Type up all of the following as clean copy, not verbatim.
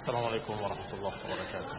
السلام عليكم ورحمة الله وبركاته.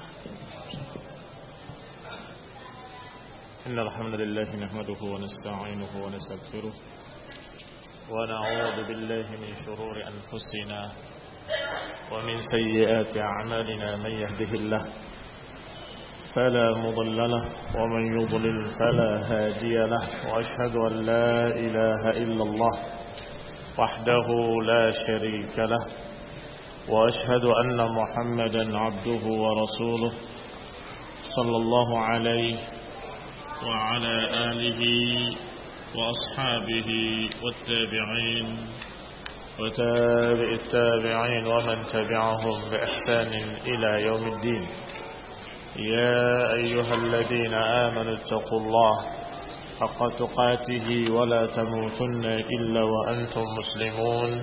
إن الحمد لله نحمده ونستعينه ونستغفره ونعوذ بالله من شرور أنفسنا ومن سيئات أعمالنا. من يهده الله فلا مضل له ومن يضلل فلا هادي له، وأشهد أن لا إله إلا الله وحده لا شريك له، وأشهد أن محمدا عبده ورسوله صلى الله عليه وعلى آله وأصحابه والتابعين وتابع التابعين ومن تبعهم بإحسان إلى يوم الدين. يا أيها الذين آمنوا اتقوا الله حق تقاته ولا تموتن إلا وأنتم مسلمون.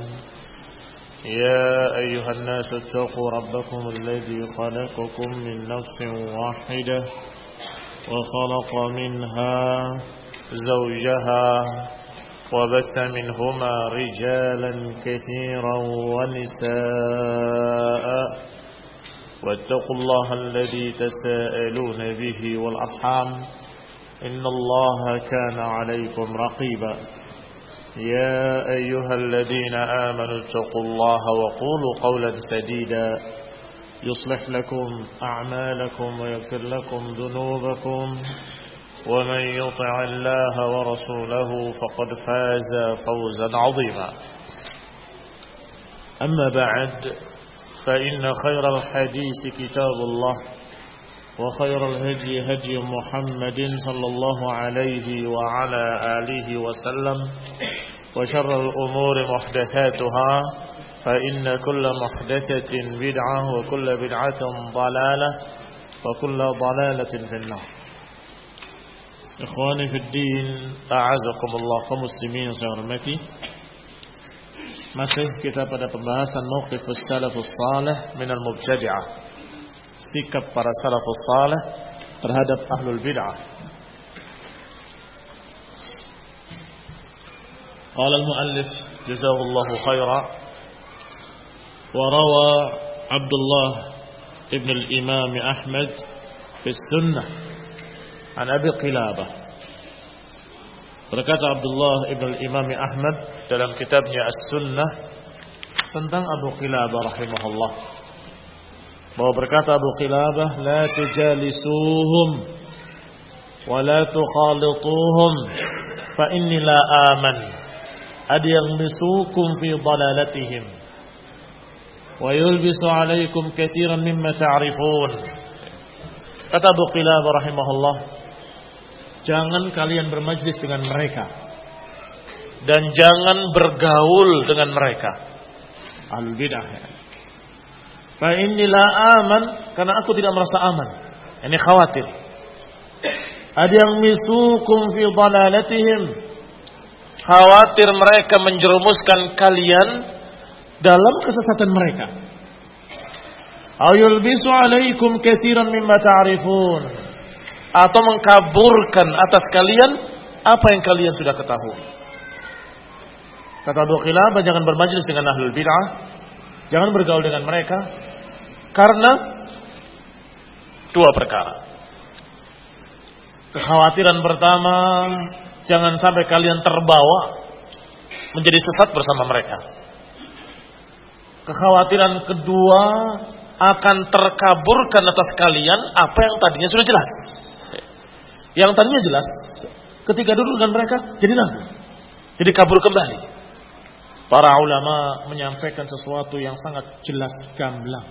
يا أيها الناس اتقوا ربكم الذي خلقكم من نفس واحدة وخلق منها زوجها وبث منهما رجالا كثيرا ونساء، واتقوا الله الذي تساءلون به والأرحام إن الله كان عليكم رقيبا. يا أيها الذين آمنوا اتقوا الله وقولوا قولا سديدا يصلح لكم أعمالكم ويغفر لكم ذنوبكم، ومن يطع الله ورسوله فقد فاز فوزا عظيما. أما بعد، فإن خير الحديث كتاب الله، وخير الهدي هدي محمد صلى الله عليه وعلى آله وسلم، وشر الأمور محدثاتها، فإن كل محدثة بدعة وكل بدعة ضلالة وكل ضلالة في النار. إخواني في الدين، أعزكم الله كمسلمين saya hormati. Masih kita pada pembahasan mauqifus salafus salih minal mubtadi'ah, sikap para salafus salih terhadap ahlul bid'ah. Qala al-muallif jazahullahu khaira, wa rawa Abdullah ibn al-Imam Ahmad fi sunnah an Abi Qilabah. Berkata Abdullah ibn al-Imam Ahmad dalam kitabnya As-Sunnah tentang Abu Qilabah rahimahullah, bahwa berkata Abu Qilabah, la tujalisuhum wa la tukhalituhum fa inni la aman adyamisukum fi dalalatihim wa yulbisu alaikum katsiran mimma ta'rifun. Kata Abu Qilabah rahimahullah, jangan kalian bermajlis dengan mereka dan jangan bergaul dengan mereka, ahlul bid'ah. Fa inni la aman, karena aku tidak merasa aman. Ini khawatir. Ada yang misukum fi dalalatihim, khawatir mereka menjerumuskan kalian dalam kesesatan mereka. Aw yulbisu alaikum katsiran mimma ta'rifun, atau mengkaburkan atas kalian apa yang kalian sudah ketahui. Kata Abu Qilabah, jangan bermajlis dengan ahlul bid'ah, jangan bergaul dengan mereka, karena dua perkara. Kekhawatiran pertama, jangan sampai kalian terbawa menjadi sesat bersama mereka. Kekhawatiran kedua, akan terkaburkan atas kalian apa yang tadinya sudah jelas. Yang tadinya jelas, ketika duduk dengan mereka jadi lagu, jadi kabur kembali. Para ulama menyampaikan sesuatu yang sangat jelas gamblang,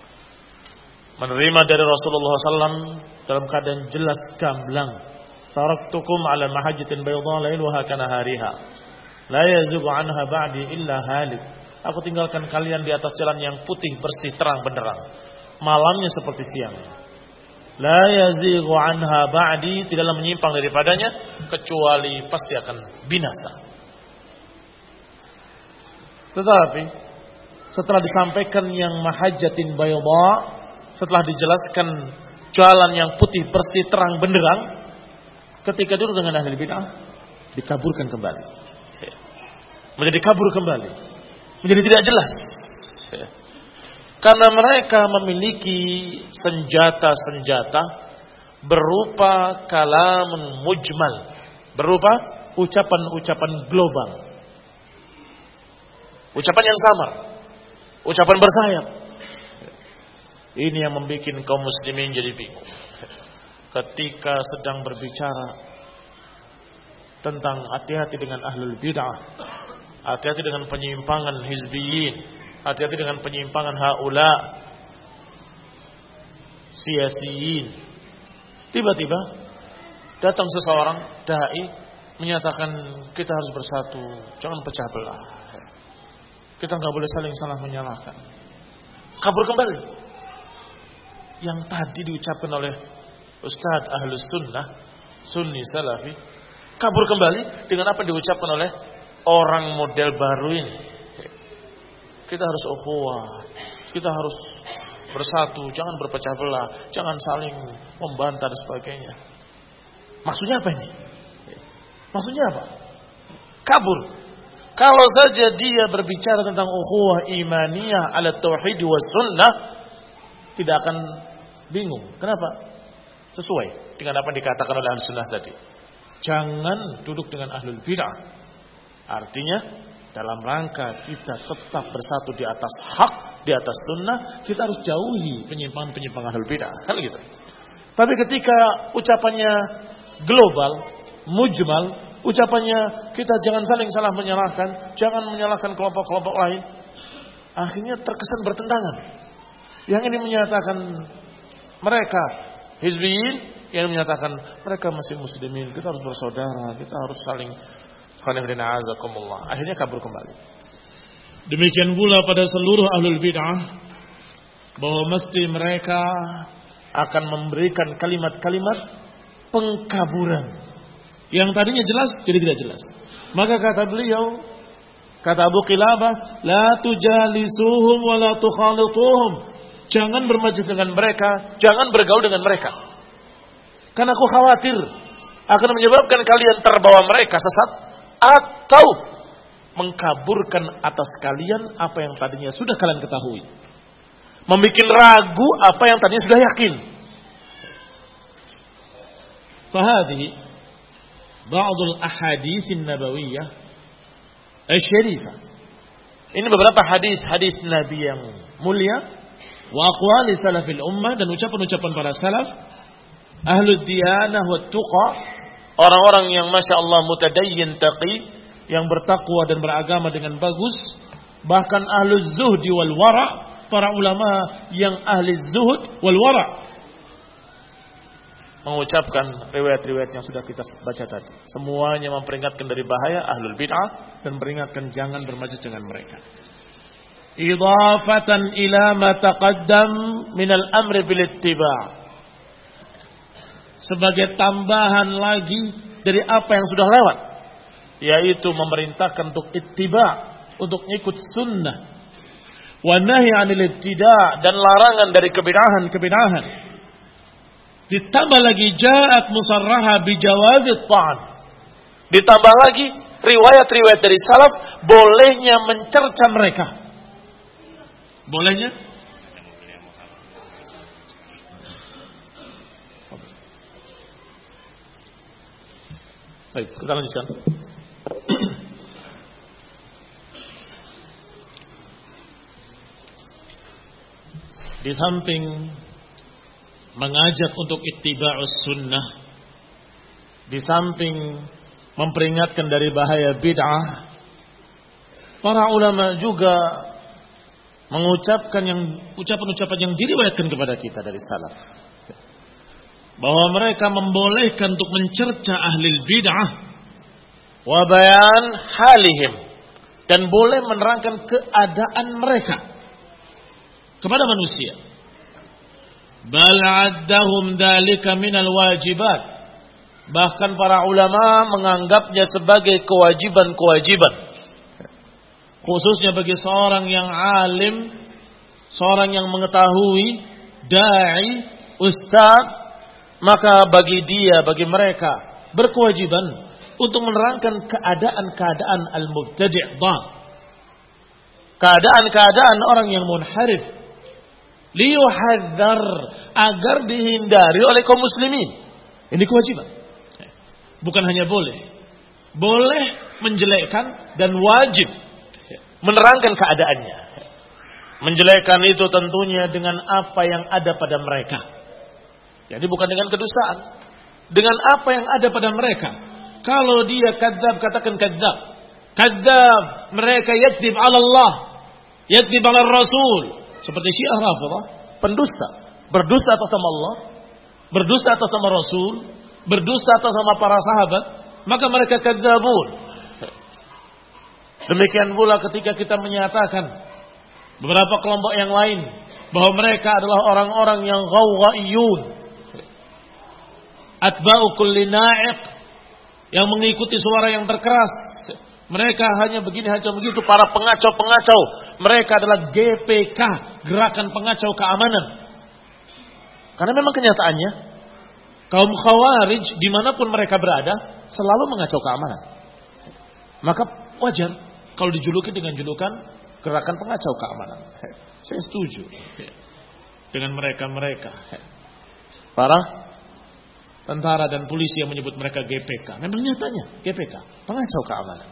menerima dari Rasulullah SAW dalam keadaan jelas gamblang. Taraktukum ala mahajjatin bayda lailuha kanahariha la yazighu anha ba'di illa halik. Aku tinggalkan kalian di atas jalan yang putih bersih terang benderang, malamnya seperti siangnya. La yazighu anha ba'di, tidaklah menyimpang daripadanya kecuali pasti akan binasa. Tetapi setelah disampaikan yang mahajjatin bayda, setelah dijelaskan jalan yang putih bersih terang benderang, ketika duduk dengan ahli bid'ah dikaburkan kembali, menjadi kabur kembali, menjadi tidak jelas. Karena mereka memiliki senjata-senjata berupa kalamun mujmal, berupa ucapan-ucapan global, ucapan yang samar, ucapan bersayap. Ini yang membuat kaum muslimin jadi bingung ketika sedang berbicara tentang hati-hati dengan ahlul bid'ah, hati-hati dengan penyimpangan hizbiyin, hati-hati dengan penyimpangan haula siyasiyin. Tiba-tiba datang seseorang dai menyatakan kita harus bersatu, jangan pecah belah. Kita nggak boleh saling salah menyalahkan. Kabur kembali yang tadi diucapkan oleh Ustadz Ahlus Sunnah, Sunni Salafi, kabur kembali dengan apa yang diucapkan oleh orang model baru ini. Kita harus ukhuwah, kita harus bersatu, jangan berpecah belah, jangan saling membantah dan sebagainya. Maksudnya apa ini? Maksudnya apa? Kabur. Kalau saja dia berbicara tentang ukhuwah imaniyah ala tauhid was sunnah, tidak akan bingung. Kenapa? Sesuai dengan apa yang dikatakan oleh Ahlussunnah tadi. Jangan duduk dengan ahlul bid'ah. Artinya dalam rangka kita tetap bersatu di atas hak, di atas sunnah, kita harus jauhi penyimpangan-penyimpangan ahlul bid'ah. Kan gitu. Tapi ketika ucapannya global, mujmal, ucapannya kita jangan saling salah menyalahkan, jangan menyalahkan kelompok-kelompok lain, akhirnya terkesan bertentangan. Yang ini menyatakan mereka hizbiyin, yang menyatakan mereka masih muslimin, kita harus bersaudara, kita harus saling akhirnya kabur kembali. Demikian pula pada seluruh ahlul bid'ah, bahwa mesti mereka akan memberikan kalimat-kalimat pengkaburan yang tadinya jelas jadi tidak jelas. Maka kata beliau, kata Abu Qilabah, la tujalisuhum wa la tukhalituhum. Jangan bermajlis dengan mereka, jangan bergaul dengan mereka. Karena aku khawatir akan menyebabkan kalian terbawa mereka sesat atau mengkaburkan atas kalian apa yang tadinya sudah kalian ketahui. Membikin ragu apa yang tadinya sudah yakin. Fahadhi ba'dul ahaditsin nabawiyyah asy-syarifah. Ini beberapa hadis-hadis Nabi yang mulia, wa aqwali salafil ummah, dan ucapan-ucapan para salaf, ahlud diyanah wat tuqa, orang-orang yang masya Allah mutadayyin taqi, yang bertakwa dan beragama dengan bagus, bahkan ahluz zuhdi wal wara, para ulama yang ahli zuhud wal wara, mengucapkan riwayat-riwayat yang sudah kita baca tadi. Semuanya memperingatkan dari bahaya ahlul bid'ah dan memperingatkan jangan bermajlis dengan mereka. Idhafatan ila ma taqaddam min al-amri bil ittiba', sebagai tambahan lagi dari apa yang sudah lewat, yaitu memerintahkan untuk ittiba', untuk ikut sunnah, wa nahi 'anil ibtida', dan larangan dari kebid'ahan. Ditambah lagi ja'at musarraha bi jawazit ta'an. Ditambah lagi riwayat-riwayat dari salaf bolehnya mencerca mereka. Bolehnya baik, kita lanjutkan. Di samping mengajak untuk ittiba'us sunnah, di samping memperingatkan dari bahaya bid'ah, para ulama juga mengucapkan ucapan-ucapan yang diriwayatkan kepada kita dari salaf, bahwa mereka membolehkan untuk mencerca ahli bid'ah wa bayan halihim, dan boleh menerangkan keadaan mereka kepada manusia. Bal addahum dzalika minal wajibat, bahkan para ulama menganggapnya sebagai kewajiban-kewajiban, khususnya bagi seorang yang alim, seorang yang mengetahui, dai, ustaz, maka bagi dia, bagi mereka berkewajiban untuk menerangkan keadaan-keadaan al-mubtadi', keadaan-keadaan orang yang munharif, liyuhadzar, agar dihindari oleh kaum muslimin. Ini kewajiban. Bukan hanya boleh menjelekkan dan wajib menerangkan keadaannya. Menjelekkan itu tentunya dengan apa yang ada pada mereka. Jadi bukan dengan kedustaan, dengan apa yang ada pada mereka. Kalau dia kadzab, katakan kadzab. Kadzab, mereka yakdzib 'ala Allah, yakdzib 'ala Rasul. Seperti Syiah Rafidhah, pendusta, berdusta atas nama Allah, berdusta atas nama Rasul, berdusta atas nama para sahabat, maka mereka kadzabun. Demikian pula ketika kita menyatakan beberapa kelompok yang lain bahwa mereka adalah orang-orang yang ghawghaiyun, atba'u kulli na'iq, yang mengikuti suara yang terkeras. Mereka hanya begini, hanya begitu, para pengacau-pengacau. Mereka adalah GPK, Gerakan Pengacau Keamanan. Karena memang kenyataannya kaum Khawarij dimanapun mereka berada selalu mengacau keamanan. Maka wajar kalau dijuluki dengan julukan Gerakan Pengacau Keamanan. Saya setuju dengan mereka-mereka, para tentara dan polisi yang menyebut mereka GPK. Memang nyatanya GPK, pengacau keamanan.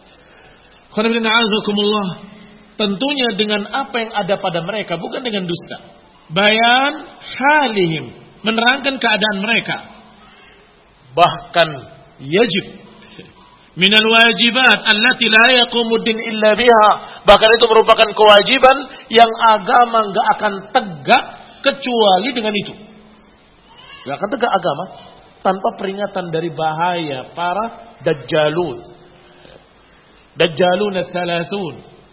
Tentunya dengan apa yang ada pada mereka, bukan dengan dusta. Bayan halihim, menerangkan keadaan mereka. Bahkan yajib minal wajibat allati la yaqumuddin illa biha. Bahkan itu merupakan kewajiban yang agama enggak akan tegak kecuali dengan itu. Enggak akan tegak agama tanpa peringatan dari bahaya para dajjalun. Dajjalun ats-tsalasun.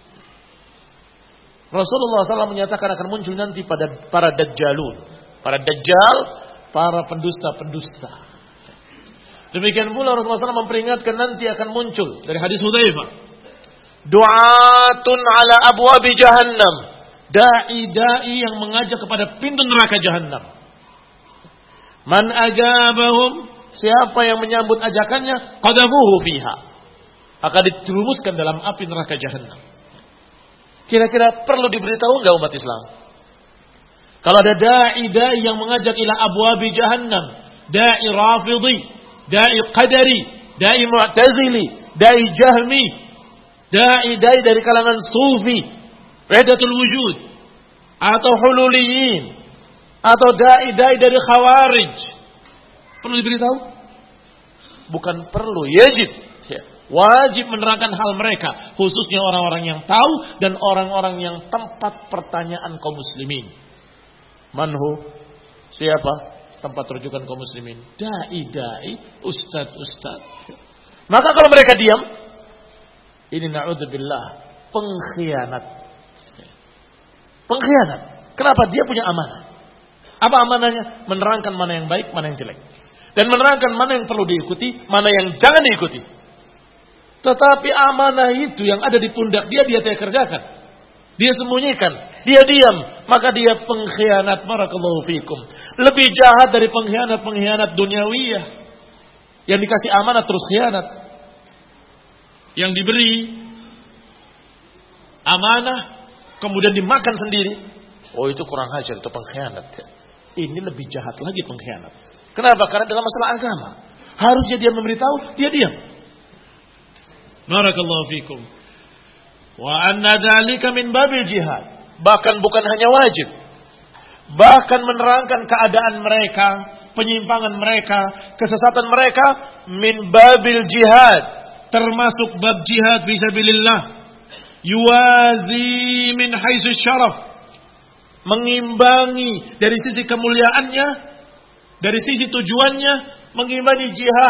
Rasulullah SAW menyatakan akan muncul nanti pada para dajjalun, para dajjal, para pendusta-pendusta. Demikian pula Rasulullah SAW memperingatkan nanti akan muncul dari hadis Hudzaifah, du'atun ala abwabi jahannam, dai-dai yang mengajak kepada pintu neraka jahannam. Man ajabahum, siapa yang menyambut ajakannya, qadafuhu fiha, akan diterumuskan dalam api neraka jahannam. Kira-kira perlu diberitahu enggak umat Islam? Kalau ada dai-dai yang mengajak ila abwabi jahannam, dai rafidhi, dai qadari, dai mu'tazili, dai jahmi, dai dari kalangan sufi, wahdatul wujud, atau hululiyin, atau dai dari khawarij, perlu diberitahu? Bukan perlu, yajib. Wajib menerangkan hal mereka, khususnya orang-orang yang tahu dan orang-orang yang tempat pertanyaan kaum muslimin. Manhu, siapa tempat rujukan kaum muslimin? Dai, ustad. Maka kalau mereka diam, ini na'udzubillah, pengkhianat. Kenapa? Dia punya amanah. Apa amanahnya? Menerangkan mana yang baik, mana yang jelek, dan menerangkan mana yang perlu diikuti, mana yang jangan diikuti. Tetapi amanah itu yang ada di pundak dia tidak kerjakan. Dia sembunyikan, dia diam, maka dia pengkhianat. Barakallahu fikum. Lebih jahat dari pengkhianat duniawiyah. Yang dikasih amanah terus khianat. Yang diberi amanah kemudian dimakan sendiri. Oh, itu kurang ajar, itu pengkhianat. Ini lebih jahat lagi pengkhianat. Kenapa? Karena dalam masalah agama harusnya dia memberitahu, dia diam. Barakallahu fikum. Wa anna dzalika min babil jihad. Bahkan bukan hanya wajib, bahkan menerangkan keadaan mereka, penyimpangan mereka, kesesatan mereka, min babil jihad, termasuk bab jihad fisabilillah. Yuwazi min haitsu syaraf, mengimbangi dari sisi kemuliaannya, dari sisi tujuannya, mengimbangi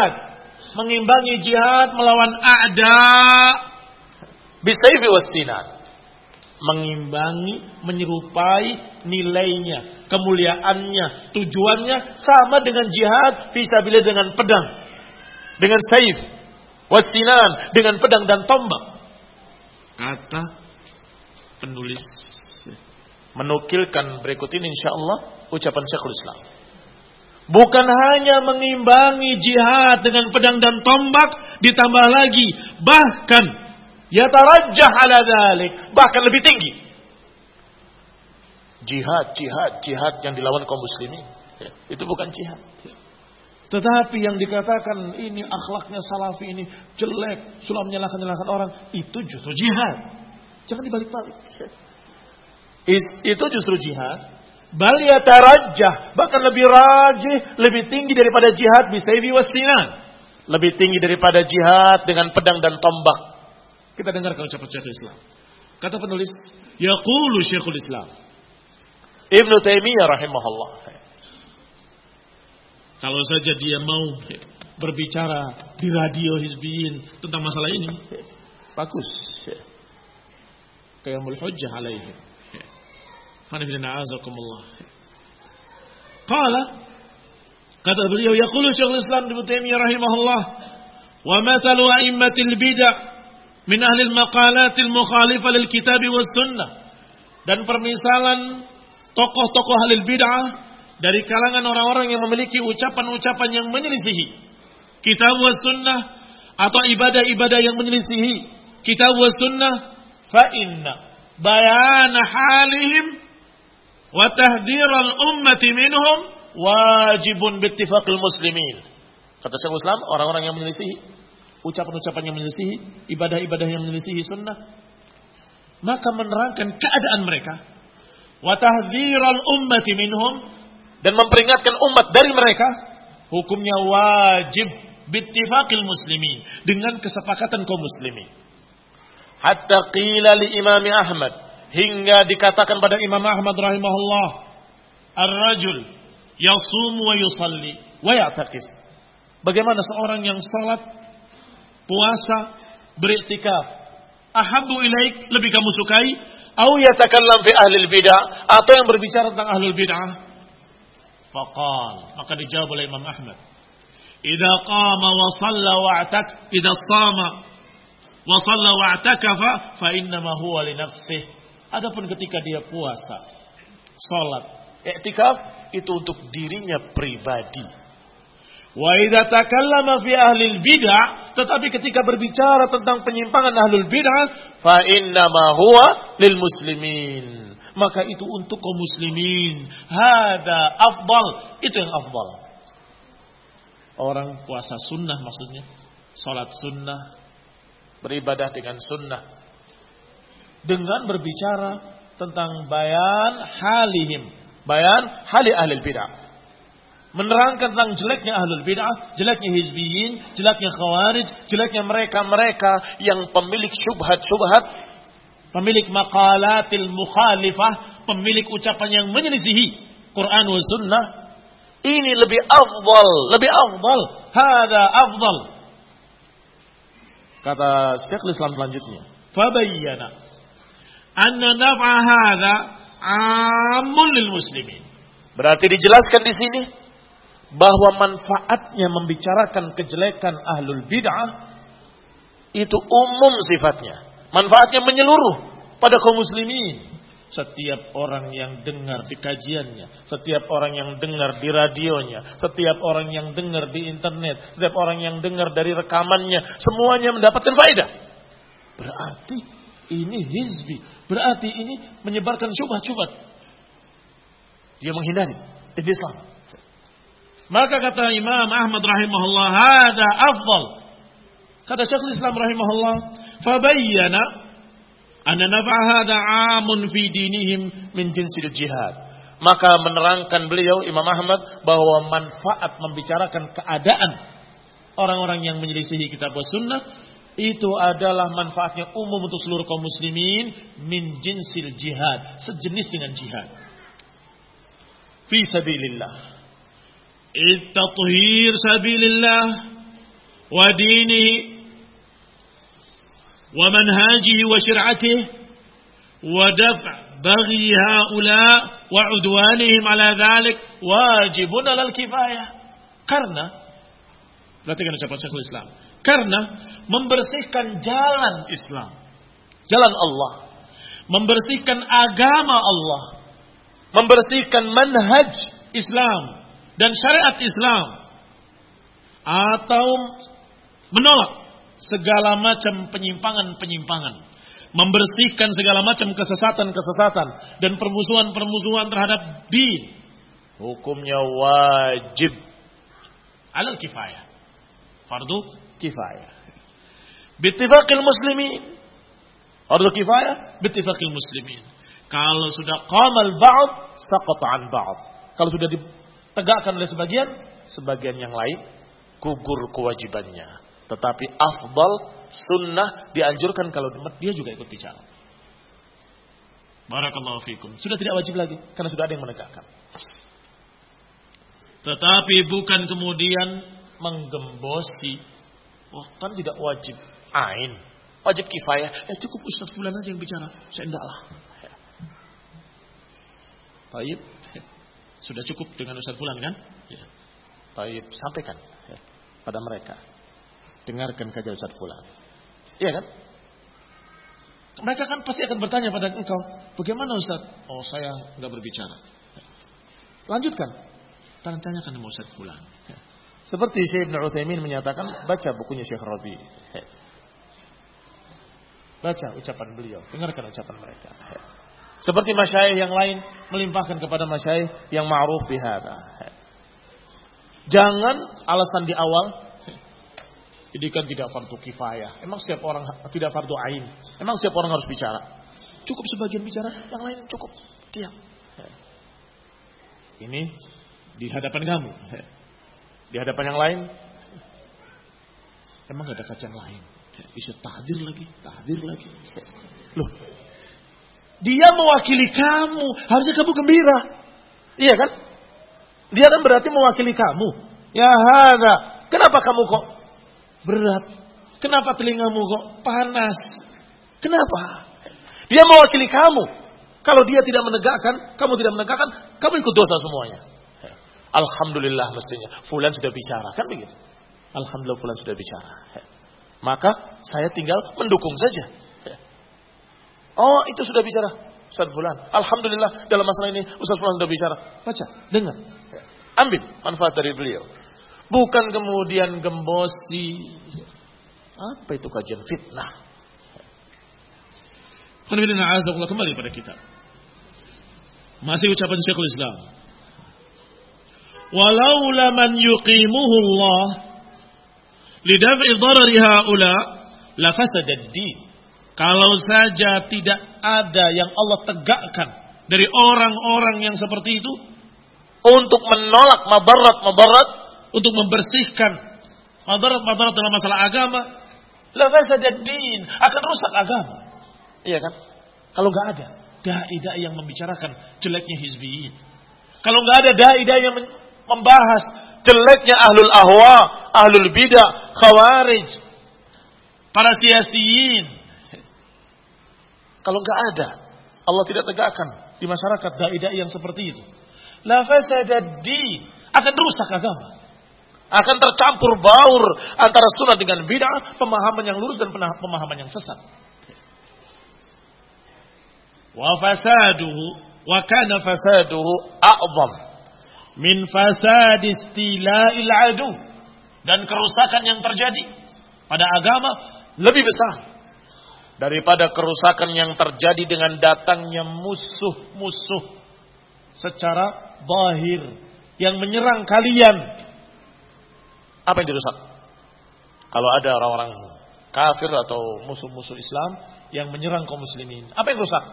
jihad melawan a'da bisayfi wassinan, mengimbangi, menyerupai nilainya, kemuliaannya, tujuannya sama dengan jihad fisabilillah, dengan pedang, dengan saif, wassinan, dengan pedang dan tombak. Kata penulis menukilkan berikut ini insyaallah ucapan Syekhul Islam. Bukan hanya mengimbangi jihad dengan pedang dan tombak, ditambah lagi bahkan yatarajjah ala dzalik, bahkan lebih tinggi. Jihad yang dilawan kaum muslimin. Ya, itu bukan jihad. Tetapi yang dikatakan ini akhlaknya salafi ini jelek, sulah menyalahkan orang, itu justru jihad. Jangan dibalik-balik. Itu justru jihad. Bal yatarajjah, bahkan lebih rajih, lebih tinggi daripada jihad bisayfi wassinan. Lebih tinggi daripada jihad dengan pedang dan tombak. Kita dengarkan ucapan Syekhul Islam. Kata penulis, yaqulu Syekhul Islam Ibnu Taimiyah rahimahullah. Kalau saja dia mau berbicara di radio Hizbiyin tentang masalah ini, bagus. Qiyamul hujjah alaihi. Hanifina azakumullah. Qala, kata beliau, yaqulu Syekhul Islam Ibnu Taimiyah rahimahullah, wa mathalu a'immatil bid'ah min ahli al-maqalat al-mukhalifah lil kitab was sunnah. Dan permisalan tokoh-tokoh ahli bid'ah dari kalangan orang-orang yang memiliki ucapan-ucapan yang menyelisihi kitab was sunnah atau ibadah-ibadah yang menyelisihi kitab was sunnah, fa inna bayana halihim wa tahdhiral ummati minhum wajibun bittifaqil muslimin. Kata Syekhul Islam, orang-orang yang menyelisihi ucapan-ucapan yang menyelisihi ibadah-ibadah yang menyelisihi sunnah, maka menerangkan keadaan mereka, wa tahdhiral ummati minhum, dan memperingatkan umat dari mereka, hukumnya wajib bittifaqil muslimin, dengan kesepakatan kaum muslimin. Hatta qila li Imam Ahmad, hingga dikatakan pada Imam Ahmad rahimahullah, ar-rajul yasumu wa yusalli wa ya'takif. Bagaimana seorang yang salat, puasa, beriktikaf, ahabbu ilaik, lebih kamu sukai, au yatakallam fi ahli bidah, atau yang berbicara tentang ahli bidah? Faqal, maka dijawab oleh Imam Ahmad, idza qama wa shalla wa atak, idza shama wa shalla wa atakafa fa innama huwa li nafsihi. Adapun ketika dia puasa, salat, i'tikaf, itu untuk dirinya pribadi. Wa idza takallama fi ahli bid'ah, tetapi ketika berbicara tentang penyimpangan ahlul bid'ah, fa innama huwa lil muslimin, maka itu untuk kaum muslimin. Hada afdal, itu yang afdal. Orang puasa sunnah maksudnya, salat sunnah, beribadah dengan sunnah, dengan berbicara tentang bayan halihim, bayan hali ahli bid'ah, menerangkan tentang jeleknya ahlul bid'ah, jeleknya hizbiyin, jeleknya khawarij, jeleknya mereka-mereka yang pemilik syubhat-syubhat, pemilik maqalatil mukhalifah, pemilik ucapan yang menyelisihi Quran wa sunnah. Ini lebih afdal, lebih afdal. Hada afdal. Kata Syekhul Islam selanjutnya, fabayyana anna naf'a hadha 'amun lil muslimin. Berarti dijelaskan di sini bahwa manfaatnya membicarakan kejelekan ahlul bid'ah itu umum sifatnya. Manfaatnya menyeluruh pada kaum muslimin. Setiap orang yang dengar di kajiannya, setiap orang yang dengar di radionya, setiap orang yang dengar di internet, setiap orang yang dengar dari rekamannya, semuanya mendapatkan faedah. Berarti ini hizbi, berarti ini menyebarkan syubhat-syubhat. Dia menghindari din Islam. Maka kata Imam Ahmad rahimahullah, hada afdal. Kata Syekhul Islam rahimahullah, fabayyana anna naf'a hada 'amun fi dinihim min jinsil jihad. Maka menerangkan beliau Imam Ahmad bahwa manfaat membicarakan keadaan orang-orang yang menyelisihi kitab wa sunnah itu adalah manfaatnya umum untuk seluruh kaum muslimin, min jinsil jihad, sejenis dengan jihad. Fi sabilillah. At-tathhir sabilillah wa dinihi wa manhajihi wa syir'atihi wa daf' baghi haula wa udwanihim ala dhalik wajibun 'alal kifayah. Karena perhatikan ucapan Syekhul Islam, karena membersihkan jalan Islam, jalan Allah, membersihkan agama Allah, membersihkan manhaj Islam dan syariat Islam, atau menolak segala macam penyimpangan-penyimpangan, membersihkan segala macam kesesatan-kesesatan dan permusuhan-permusuhan terhadap din, hukumnya wajib alal kifayah, fardu kifayah. Bittifaqil muslimin, fardu kifayah bittifaqil muslimin. Kalau sudah qamal ba'd, saqata an ba'd. Kalau sudah ditegakkan oleh sebagian yang lain gugur kewajibannya. Tetapi afdal sunnah dianjurkan kalau dia juga ikut bicara. Barakallahu fikum. Sudah tidak wajib lagi karena sudah ada yang menegakkan. Tetapi bukan kemudian menggembosi. Wah, kan tidak wajib ain, wajib kifayah. Cukup Ustaz fulan aja yang bicara. Saya enggaklah. Taib. Sudah cukup dengan Ustaz fulan kan? Ya. Taib, sampaikan pada mereka. Dengarkan kajian Ustaz fulan. Iya kan? Mereka kan pasti akan bertanya pada engkau, bagaimana Ustaz? Oh, saya enggak berbicara. Lanjutkan. Tanyakan sama Ustaz fulan. Seperti Syekh Ibn Utsaimin menyatakan, baca bukunya Syekh Rabi. Baca ucapan beliau, dengarkan ucapan mereka. Seperti masyayikh yang lain melimpahkan kepada masyayikh yang ma'ruf bihadza. Jangan alasan di awal ini kan tidak fardu kifayah. Emang setiap orang tidak fardu ain. Emang setiap orang harus bicara. Cukup sebagian bicara, yang lain cukup diam. Ini di hadapan kamu. Di hadapan yang lain emang gak ada kajian lain. Bisa tahdir lagi. Loh, dia mewakili kamu, harusnya kamu gembira. Iya kan? Dia kan berarti mewakili kamu. Ya hadza, kenapa kamu kok berat? Kenapa telingamu kok panas? Kenapa? Dia mewakili kamu. Kalau dia tidak menegakkan, kamu ikut dosa semuanya. Alhamdulillah mestinya fulan sudah bicara, kan begitu. Alhamdulillah fulan sudah bicara. Maka saya tinggal mendukung saja. Oh, itu sudah bicara Ustaz fulan. Alhamdulillah dalam masalah ini Ustaz fulan sudah bicara. Baca, dengar. Ambil manfaat dari beliau. Bukan kemudian gembosi. Apa itu kajian fitnah? Kembali pada kita. Masih ucapan Syekhul Islam. Walaula man yuqimuhu Allah lidaf'i dharari haula la fasada ad-din. Kalau saja tidak ada yang Allah tegakkan dari orang-orang yang seperti itu untuk menolak madarat, untuk membersihkan madarat dalam masalah agama, la fasada ad-din, akan rusak agama. Iya kan? Kalau enggak ada dai-dai yang membicarakan jeleknya hizbiyin, kalau enggak ada dai-dai yang membahas jeleknya ahlul ahwa, ahlul bidah, khawarij, para siyasiyin, kalau enggak ada, Allah tidak tegakkan di masyarakat dai-dai yang seperti itu, la fasada din, akan rusak agama. Akan tercampur baur antara sunnah dengan bid'ah, pemahaman yang lurus dan pemahaman yang sesat. Wa kana fasaduhu a'zam min fasad istila'il adu. Dan kerusakan yang terjadi pada agama lebih besar daripada kerusakan yang terjadi dengan datangnya musuh-musuh secara zahir yang menyerang kalian. Apa yang dirusak? Kalau ada orang-orang kafir atau musuh-musuh Islam yang menyerang kaum muslimin, apa yang rusak?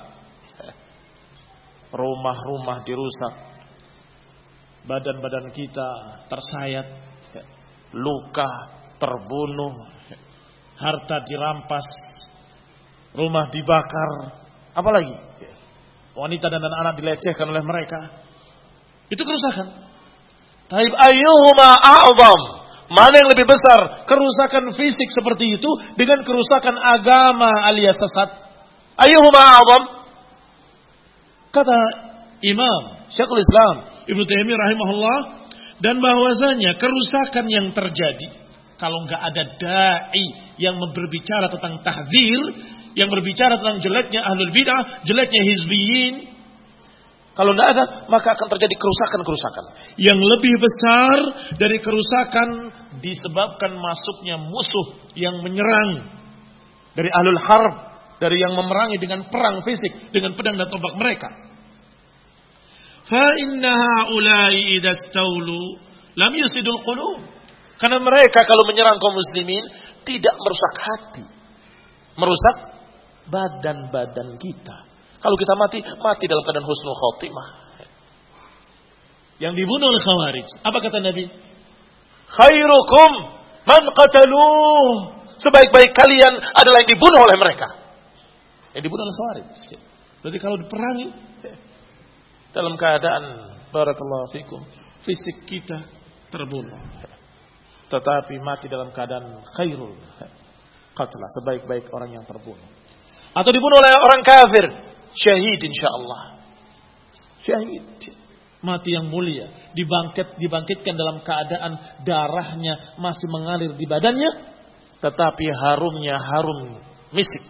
Rumah-rumah dirusak, badan-badan kita tersayat, luka, terbunuh, harta dirampas, rumah dibakar, apalagi wanita dan anak dilecehkan oleh mereka. Itu kerusakan. Taib ayyuhuma a'zam, mana yang lebih besar, kerusakan fisik seperti itu dengan kerusakan agama alias sesat? Ayyuhuma a'zam? Kata Imam Syekhul Islam Ibnu Taimiyah rahimahullah, dan bahwasanya kerusakan yang terjadi kalau enggak ada dai yang berbicara tentang tahdzir, yang berbicara tentang jeleknya ahlul bidah, jeleknya hizbiyin, kalau enggak ada, maka akan terjadi kerusakan-kerusakan yang lebih besar dari kerusakan disebabkan masuknya musuh yang menyerang dari ahlul harb, dari yang memerangi dengan perang fisik, dengan pedang dan tombak mereka. Fa inna haula'i idza stawlu lam yusidul qulub. Karena mereka kalau menyerang kaum muslimin tidak merusak hati, merusak badan-badan kita. Kalau kita mati dalam keadaan husnul khotimah. Yang dibunuh oleh Khawarij, apa kata Nabi? Khairukum man qataluh. Sebaik-baik kalian adalah yang dibunuh oleh mereka. Yang dibunuh oleh Khawarij. Berarti kalau diperangi dalam keadaan barakallahu fikum, fisik kita terbunuh, tetapi mati dalam keadaan khairul qatla, sebaik-baik orang yang terbunuh. Atau dibunuh oleh orang kafir, syahid insyaallah. Syahid, mati yang mulia, dibangkitkan dalam keadaan darahnya masih mengalir di badannya, tetapi harumnya harum misik.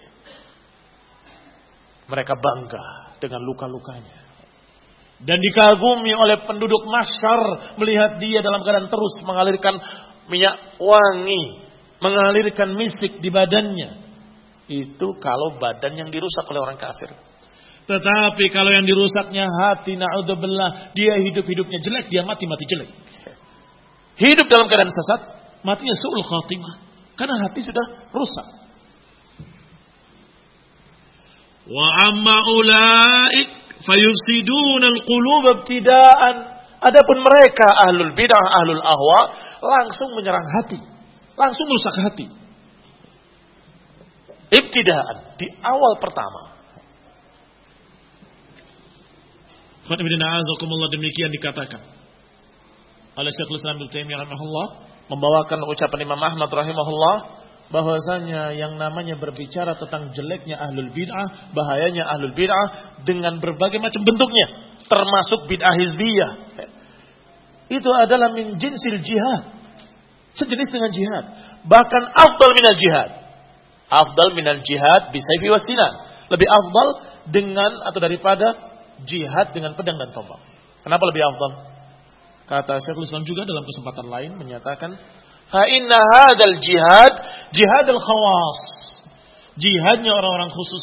Mereka bangga dengan luka-lukanya. Dan dikagumi oleh penduduk mahsyar melihat dia dalam keadaan terus mengalirkan minyak wangi, mengalirkan misik di badannya. Itu kalau badan yang dirusak oleh orang kafir. Tetapi kalau yang dirusaknya hati, na'udzubillah, dia hidup-hidupnya jelek, dia mati-mati jelek. Hidup dalam keadaan sesat, matinya su'ul khatimah. Karena hati sudah rusak. Wa amma ulaik fayufsidun al-qulub ibtidaan. Adapun mereka ahlul bid'ah, ahlul ahwa, langsung menyerang hati, langsung merusak hati. Ibtidaan, di awal pertama. Demikian dikatakan oleh Syekhul Islam Ibnu Taimiyah rahimahullah, membawakan ucapan Imam Ahmad rahimahullah, bahwasanya yang namanya berbicara tentang jeleknya ahlul bid'ah, bahayanya ahlul bid'ah dengan berbagai macam bentuknya, termasuk bid'ah hizbiyah, itu adalah min jinsil jihad, sejenis dengan jihad, bahkan afdal minal jihad. Afdal minal jihad bisayfi wasinan, lebih afdal dengan atau daripada jihad dengan pedang dan tombak. Kenapa lebih afdal? Kata Syekhul Islam juga dalam kesempatan lain menyatakan, fa inna hadzal jihad jihadul khawas. Jihadnya orang-orang khusus.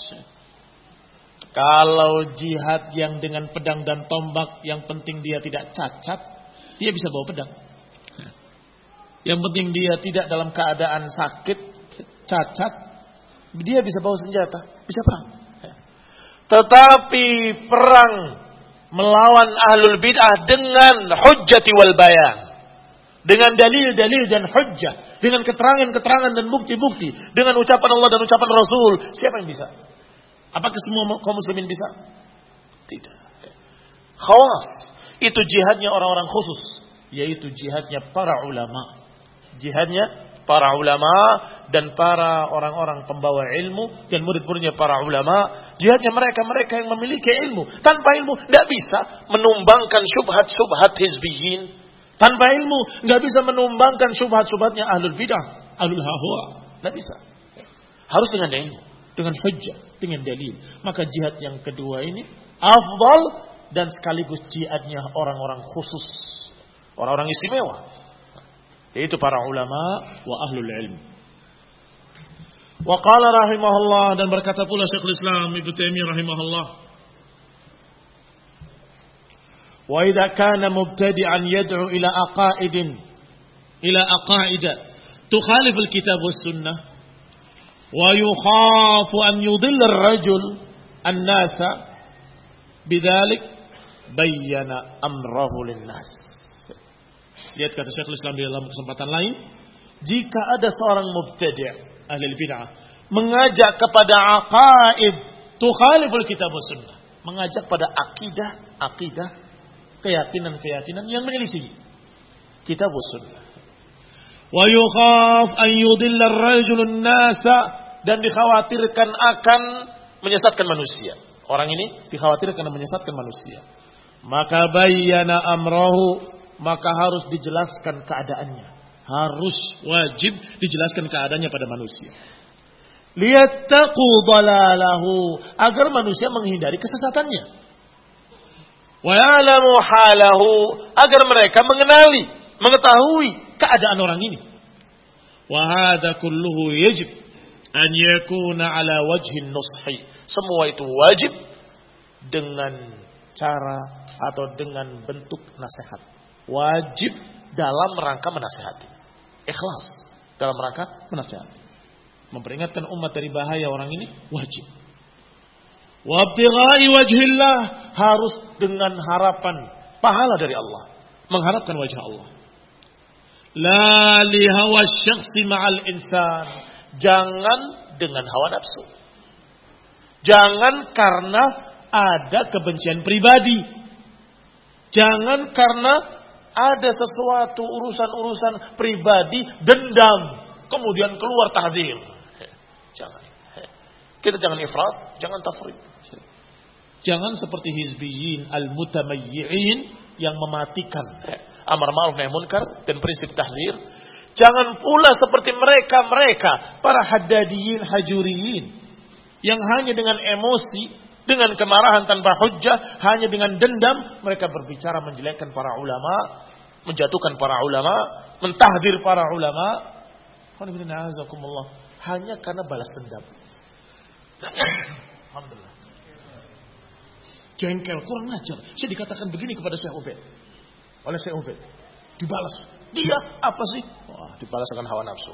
Kalau jihad yang dengan pedang dan tombak, yang penting dia tidak cacat, dia bisa bawa pedang. Yang penting dia tidak dalam keadaan sakit, cacat, dia bisa bawa senjata, bisa perang. Tetapi perang melawan ahlul bid'ah dengan hujjati wal bayan, dengan dalil-dalil dan hujjah, dengan keterangan-keterangan dan bukti-bukti, dengan ucapan Allah dan ucapan Rasul, siapa yang bisa? Apakah semua kaum muslimin bisa? Tidak. Khawas, itu jihadnya orang-orang khusus, yaitu jihadnya para ulama. Jihadnya para ulama dan para orang-orang pembawa ilmu dan murid-muridnya para ulama. Jihadnya mereka-mereka yang memiliki ilmu. Tanpa ilmu tidak bisa menumbangkan syubhat-syubhat hizbiyin. Tanpa ilmu tidak bisa menumbangkan syubhat-syubhatnya ahlul bidah, ahlul hawa. Tidak bisa. Harus dengan ilmu, dengan hujjah, dengan dalil. Maka jihad yang kedua ini afdal dan sekaligus jihadnya orang-orang khusus, orang-orang istimewa, yaitu para ulama wa ahlul ilm. Wa qala rahimahullah, dan berkata pula Syekhul Islam Ibnu Taimiyah rahimahullah, wa idza kana mubtadi'an yad'u ila aqaida tukhalif al-kitab was sunnah wa yukhafu an yudilla ar-rajul an-nasa bidzalik bayyana amrahu lin-nas. Lihat kata Syekhul Islam di dalam kesempatan lain, jika ada seorang mubtadi' ahli bid'ah mengajak kepada aqaid tukhaliful kitab was sunnah, mengajak pada akidah, keyakinan yang menyelisih kitab was sunnah, wa yukhaf an yudilla ar-rajulun nasa, dan dikhawatirkan akan menyesatkan manusia. Orang ini dikhawatirkan menyesatkan manusia. Maka bayyana amrahu, maka harus dijelaskan keadaannya. Harus wajib dijelaskan keadaannya pada manusia. Liyattaqu dalalahu, agar manusia menghindari kesesatannya. Wa ya'lamu halahu, agar mereka mengetahui keadaan orang ini. Wa hadza kulluhu yajib an yakuna ala wajhin nushi. Semua itu wajib dengan cara atau dengan bentuk nasihat. Wajib dalam rangka menasihati. Ikhlas dalam rangka menasihati. Memperingatkan umat dari bahaya orang ini wajib. Wa ibtigha'i wajhillah, harus dengan harapan pahala dari Allah, mengharapkan wajah Allah. La li hawa syakhsi ma'al insan, jangan dengan hawa nafsu. Jangan karena ada kebencian pribadi. Jangan karena ada sesuatu urusan-urusan pribadi, dendam, kemudian keluar tahdzir. Jangan. Kita jangan ifrat, jangan tafrid. Jangan seperti hizbiyin al-mutamayyi'in yang mematikan amar ma'ruf nahi munkar dan prinsip tahdzir. Jangan pula seperti mereka para haddadiyin, hajuriyin yang hanya dengan emosi, dengan kemarahan tanpa hujjah, hanya dengan dendam mereka berbicara menjelekkan para ulama, menjatuhkan para ulama, mentahdzir para ulama. Hanya karena balas dendam. Alhamdulillah. Jengkel, kurang ajar. Saya dikatakan begini kepada Syekh Ubaid. Oleh Syekh Ubaid. Dibalas. Dia apa sih? Wah, dibalas dengan hawa nafsu.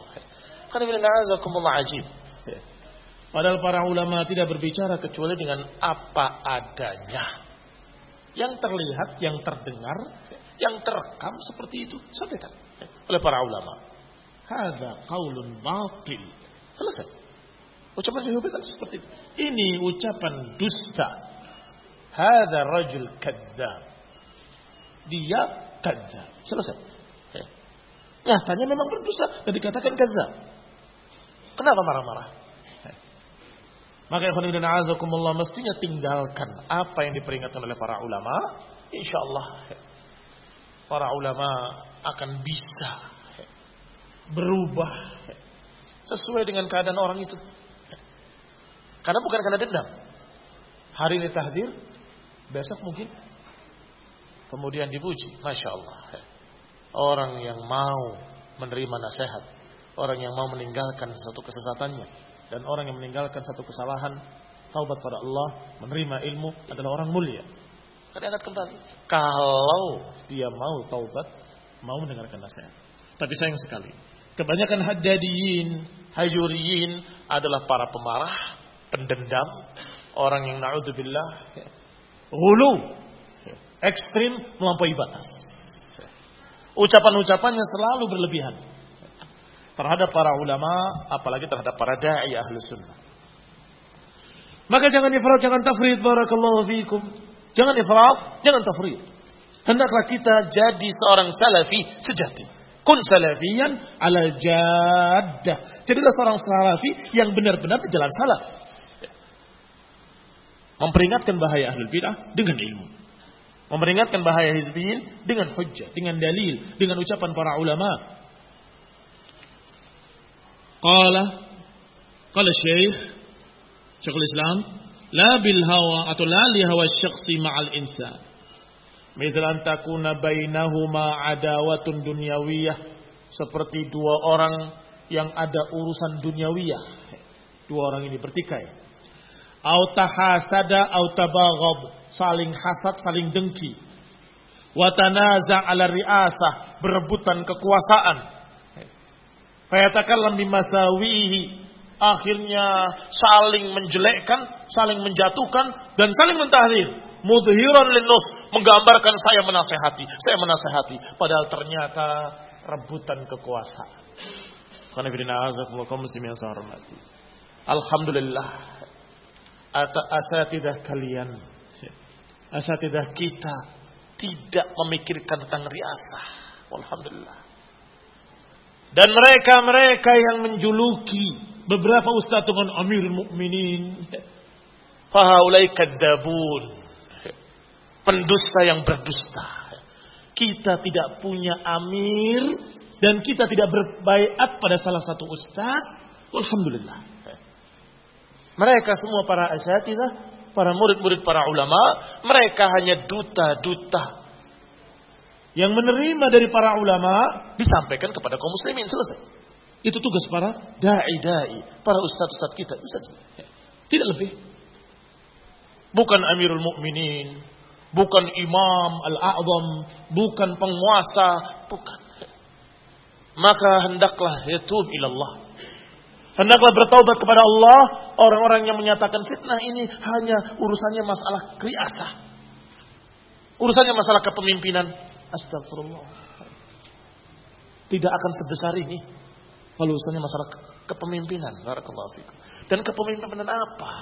Ajib. Padahal para ulama tidak berbicara kecuali dengan apa adanya. Yang terlihat, yang terdengar, yang terekam seperti itu. Sampaikan oleh para ulama. Hadza qaulun batil. Selesai. Ucapan Syekh Ubaid seperti itu. Ini ucapan dusta. Hadza rajul kadzdzab. Dia kadzdzab. Selesai. Nyatanya memang berdusta dan dikatakan kadzdzab. Kenapa marah-marah? Maka ikhwan dan a'azakumullah, mestinya tinggalkan apa yang diperingatkan oleh para ulama. Insyaallah para ulama akan bisa berubah sesuai dengan keadaan orang itu. Karena bukan karena dendam. Hari ini tahdzir, besok mungkin kemudian dipuji. Masya Allah. Orang yang mau menerima nasihat, orang yang mau meninggalkan satu kesesatannya, dan orang yang meninggalkan satu kesalahan, taubat pada Allah, menerima ilmu, adalah orang mulia. Karena akan kembali. Kalau dia mau taubat, mau mendengarkan nasihat. Tapi sayang sekali, kebanyakan haddadiyin, hajuriyin adalah para pemarah, pendendam, orang yang na'udzubillah ghulu, ekstrim, melampaui batas. Ucapan-ucapannya selalu berlebihan terhadap para ulama, apalagi terhadap para da'i ahli sunnah. Maka jangan ifrat, jangan tafrid. Barakallahu fiikum. Jangan ifrat, jangan tafrid. Hendaklah kita jadi seorang salafi sejati. Kun salafiyan ala jaddah. Jadilah seorang salafi yang benar-benar di jalan salaf. Memperingatkan bahaya ahlul bidah dengan ilmu. Memperingatkan bahaya hizbiyin dengan hujjah, dengan dalil, dengan ucapan para ulama. Qala Syekhul Islam, la bil hawa atau la li hawa syakhsi ma'al insan. Mithal an takuna bainahuma adawatun dunyawiyah, seperti dua orang yang ada urusan dunyawiyah. Dua orang ini bertikai. Au tahasada au tabaghad, saling hasad, saling dengki. Wa tanaza' ala ri'asah, berebutan kekuasaan. Fayatakallam bimasawihi, akhirnya saling menjelekkan, saling menjatuhkan dan saling mentahdzir. Mudhiran linnus, menggambarkan saya menasehati, padahal ternyata rebutan kekuasaan. Alhamdulillah, asatidah kalian, asatidah kita tidak memikirkan tentang riasah. Alhamdulillah. Dan mereka yang menjuluki beberapa ustaz dengan Amirul Mukminin, fahaulai kadzabun, pendusta yang berdusta. Kita tidak punya amir dan kita tidak berbaiat pada salah satu ustaz. Alhamdulillah. Mereka semua para asatidzah, para murid-murid para ulama, mereka hanya duta-duta yang menerima dari para ulama, disampaikan kepada kaum muslimin, selesai. Itu tugas para da'i, para ustaz-ustaz kita. Tidak lebih. Bukan Amirul Mukminin, bukan Imam Al-A'zam, bukan penguasa, bukan. Maka hendaklah yatub ilallah. Hendaklah bertaubat kepada Allah orang-orang yang menyatakan fitnah ini hanya urusannya masalah riasah. Urusannya masalah kepemimpinan. Astagfirullah. Tidak akan sebesar ini kalau urusannya masalah kepemimpinan. Barakallahu fikum. Dan kepemimpinan apa?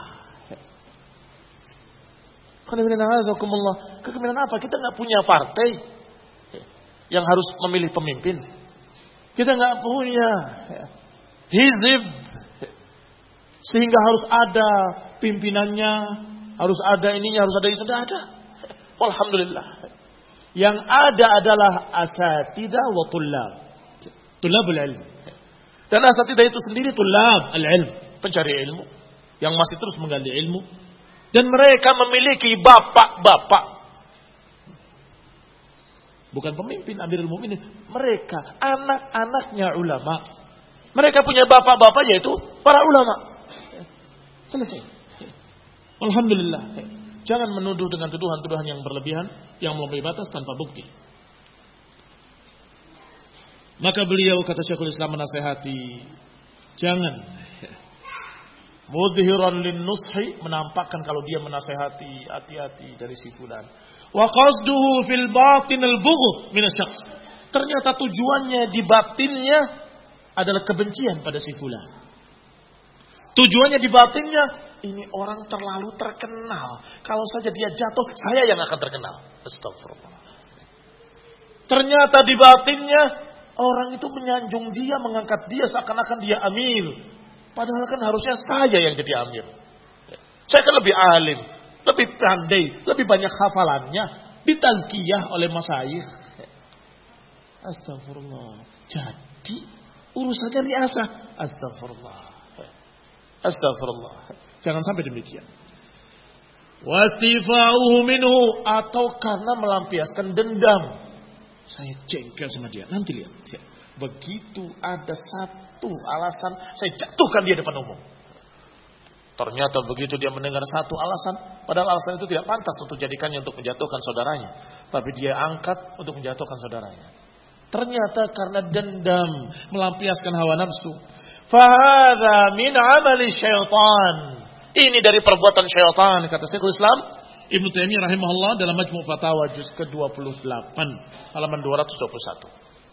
Kepemimpinan apa? Kita nggak punya partai yang harus memilih pemimpin. Kita nggak punya hizib sehingga harus ada pimpinannya, harus ada ininya, harus ada itu. Tidak ada. Alhamdulillah. Yang ada adalah asatidah wa tullab. Tullabul ilm. Dan asatidah itu sendiri tullab al-ilm, pencari ilmu yang masih terus menggali ilmu. Dan mereka memiliki bapak-bapak. Bukan pemimpin Amirul Mukminin, mereka anak-anaknya ulama. Mereka punya bapak-bapak yaitu para ulama. Selesai. Alhamdulillah. Jangan menuduh dengan tuduhan-tuduhan yang berlebihan, yang melampaui batas tanpa bukti. Maka beliau, kata Syekhul Islam, menasihati, jangan mudhiran lin nushi, menampakkan kalau dia menasihati, hati-hati dari si fulan. Wa qasduhu fil batin al-bughd min asy-syakhs. Ternyata tujuannya di batinnya adalah kebencian pada si fulan. Tujuannya di batinnya, ini orang terlalu terkenal. Kalau saja dia jatuh, saya yang akan terkenal. Astagfirullah. Ternyata di batinnya, orang itu menyanjung dia, mengangkat dia seakan-akan dia amir. Padahal kan harusnya saya yang jadi amir. Saya kan lebih alim, lebih pandai, lebih banyak hafalannya. Ditazkiyah oleh masyayikh. Astagfirullah. Jadi urusannya riasah. Astagfirullah. Astagfirullah. Jangan sampai demikian. Wastifa'uhu minhu, atau karena melampiaskan dendam. Saya jengkel sama dia. Nanti lihat. Begitu ada satu alasan, saya jatuhkan dia depan umum. Ternyata begitu dia mendengar satu alasan, padahal alasan itu tidak pantas untuk jadikannya untuk menjatuhkan saudaranya, tapi dia angkat untuk menjatuhkan saudaranya. Ternyata karena dendam, melampiaskan hawa nafsu. Fahadha min amali syaitan. Ini dari perbuatan syaitan, kata Syekhul Islam Ibnu Taimiyah rahimahullah dalam Majmu' Fatawa juz ke-28 halaman 221.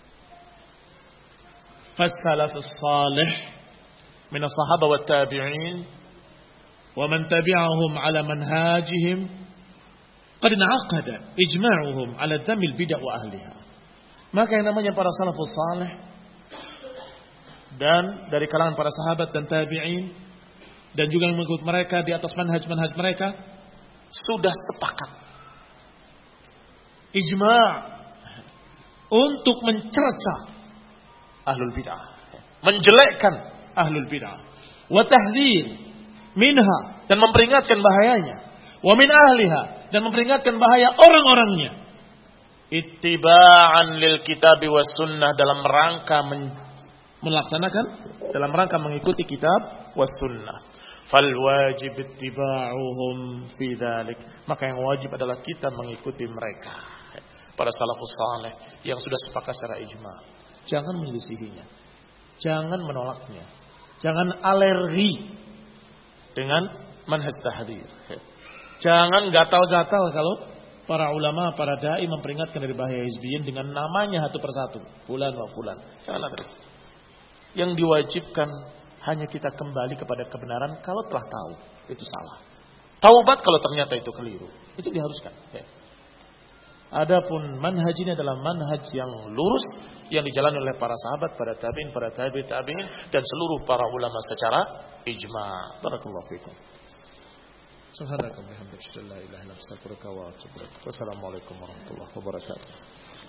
Fas-salafus salih min as-sahabah wat tabi'in wa man tabi'ahum ala manhajihim qad in'aqada ijma'uhum ala dhammil bid'ah wa ahliha. Maka yang namanya para salafus salih dan dari kalangan para sahabat dan tabi'in dan juga yang mengikut mereka di atas manhaj-manhaj mereka sudah sepakat ijma' untuk mencerca ahlul bid'ah, menjelekkan ahlul bid'ah, wa tahdhir minha, dan memperingatkan bahayanya, wa min ahliha, dan memperingatkan bahaya orang-orangnya, ittiba'an lil kitab was sunnah, dalam rangka melaksanakan, dalam rangka mengikuti kitab was sunnah. Fal wajib ittiba'uhum fi dzalik, maka yang wajib adalah kita mengikuti mereka, para salafus saleh yang sudah sepakat secara ijma'. Jangan menyelisihinya, jangan menolaknya, jangan alergi dengan manhaj tahdhir. Jangan gatal-gatal kalau para ulama, para dai memperingatkan dari bahaya hizbiyin dengan namanya satu persatu, fulan wa fulan. Jangan ada. Yang diwajibkan hanya kita kembali kepada kebenaran kalau telah tahu itu salah. Taubat kalau ternyata itu keliru. Itu diharuskan. Adapun manhaj ini adalah manhaj yang lurus yang dijalani oleh para sahabat, para tabi'in, para tabi'in dan seluruh para ulama secara ijma'. Barakallahu fikum. Subhanakallahumma wa bihamdika, la ilaha illa anta, astaghfiruka wa atubu ilaik. Wassalamualaikum warahmatullahi wabarakatuh.